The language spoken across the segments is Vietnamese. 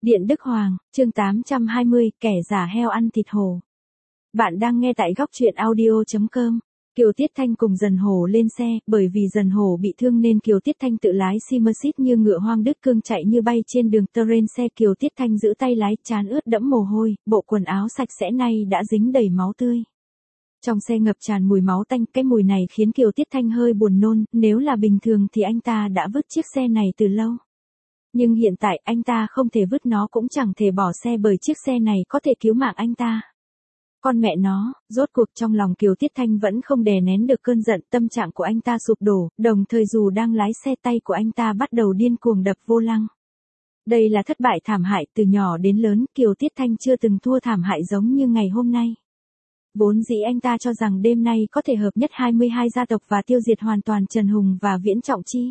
Điện Đức Hoàng, chương 820, kẻ giả heo ăn thịt hổ. Bạn đang nghe tại góc truyện audio.com. Kiều Tiết Thanh cùng Dần Hổ lên xe, bởi vì Dần Hổ bị thương nên Kiều Tiết Thanh tự lái Mercedes như ngựa hoang đứt cương chạy như bay trên đường terrain. Xe Kiều Tiết Thanh giữ tay lái, trán ướt đẫm mồ hôi, bộ quần áo sạch sẽ nay đã dính đầy máu tươi. Trong xe ngập tràn mùi máu tanh, cái mùi này khiến Kiều Tiết Thanh hơi buồn nôn, nếu là bình thường thì anh ta đã vứt chiếc xe này từ lâu. Nhưng hiện tại anh ta không thể vứt nó cũng chẳng thể bỏ xe bởi chiếc xe này có thể cứu mạng anh ta. Con mẹ nó, rốt cuộc trong lòng Kiều Tiết Thanh vẫn không đè nén được cơn giận, tâm trạng của anh ta sụp đổ, đồng thời dù đang lái xe tay của anh ta bắt đầu điên cuồng đập vô lăng. Đây là thất bại thảm hại, từ nhỏ đến lớn Kiều Tiết Thanh chưa từng thua thảm hại giống như ngày hôm nay. Vốn dĩ anh ta cho rằng đêm nay có thể hợp nhất 22 gia tộc và tiêu diệt hoàn toàn Trần Hùng và Viễn Trọng Chi.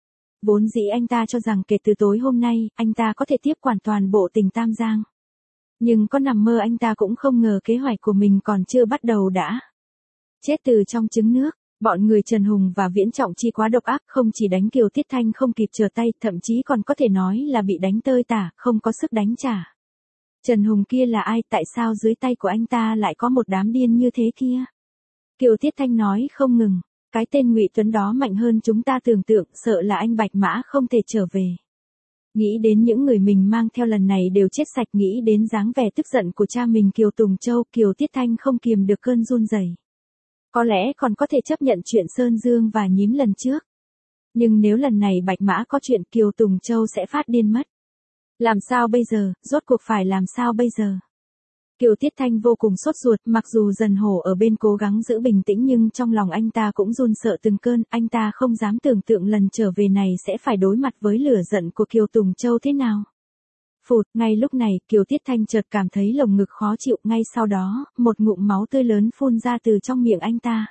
Vốn dĩ anh ta cho rằng kể từ tối hôm nay, anh ta có thể tiếp quản toàn bộ tỉnh Tam Giang. Nhưng có nằm mơ anh ta cũng không ngờ kế hoạch của mình còn chưa bắt đầu đã chết từ trong trứng nước. Bọn người Trần Hùng và Viễn Trọng Chi quá độc ác, không chỉ đánh Kiều Tiết Thanh không kịp trở tay, thậm chí còn có thể nói là bị đánh tơi tả, không có sức đánh trả. Trần Hùng kia là ai, tại sao dưới tay của anh ta lại có một đám điên như thế kia? Kiều Tiết Thanh nói không ngừng. Cái tên Ngụy Tuấn đó mạnh hơn chúng ta tưởng tượng, sợ là anh Bạch Mã không thể trở về. Nghĩ đến những người mình mang theo lần này đều chết sạch, nghĩ đến dáng vẻ tức giận của cha mình Kiều Tùng Châu, Kiều Tiết Thanh không kiềm được cơn run rẩy. Có lẽ còn có thể chấp nhận chuyện Sơn Dương và Nhím lần trước. Nhưng nếu lần này Bạch Mã có chuyện, Kiều Tùng Châu sẽ phát điên mất. Làm sao bây giờ, rốt cuộc phải làm sao bây giờ? Kiều Tiết Thanh vô cùng sốt ruột, mặc dù Dần Hổ ở bên cố gắng giữ bình tĩnh nhưng trong lòng anh ta cũng run sợ từng cơn, anh ta không dám tưởng tượng lần trở về này sẽ phải đối mặt với lửa giận của Kiều Tùng Châu thế nào. Phụt, ngay lúc này, Kiều Tiết Thanh chợt cảm thấy lồng ngực khó chịu, ngay sau đó, một ngụm máu tươi lớn phun ra từ trong miệng anh ta.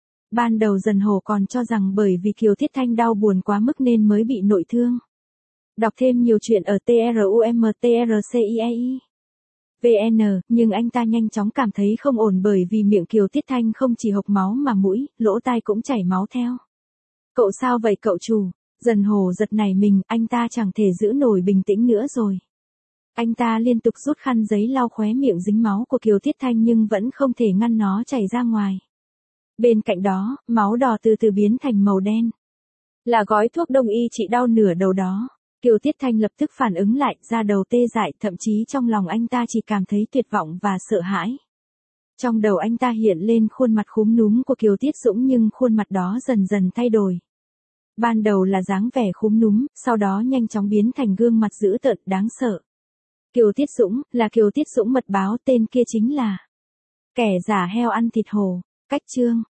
Ban đầu Dần Hổ còn cho rằng bởi vì Kiều Tiết Thanh đau buồn quá mức nên mới bị nội thương. Đọc thêm nhiều chuyện ở trumtrciei. VN, nhưng anh ta nhanh chóng cảm thấy không ổn bởi vì miệng Kiều Tiết Thanh không chỉ hộc máu mà mũi, lỗ tai cũng chảy máu theo. Cậu sao vậy cậu chủ? Dần Hổ giật nảy mình, anh ta chẳng thể giữ nổi bình tĩnh nữa rồi. Anh ta liên tục rút khăn giấy lau khóe miệng dính máu của Kiều Tiết Thanh nhưng vẫn không thể ngăn nó chảy ra ngoài. Bên cạnh đó, máu đỏ từ từ biến thành màu đen. Là gói thuốc đông y trị đau nửa đầu đó. Kiều Tiết Thanh lập tức phản ứng lại, da đầu tê dại, thậm chí trong lòng anh ta chỉ cảm thấy tuyệt vọng và sợ hãi. Trong đầu anh ta hiện lên khuôn mặt khúm núm của Kiều Tiết Dũng nhưng khuôn mặt đó dần dần thay đổi. Ban đầu là dáng vẻ khúm núm, sau đó nhanh chóng biến thành gương mặt dữ tợn đáng sợ. Kiều Tiết Dũng, là Kiều Tiết Dũng mật báo, tên kia chính là kẻ giả heo ăn thịt hổ. Cách chương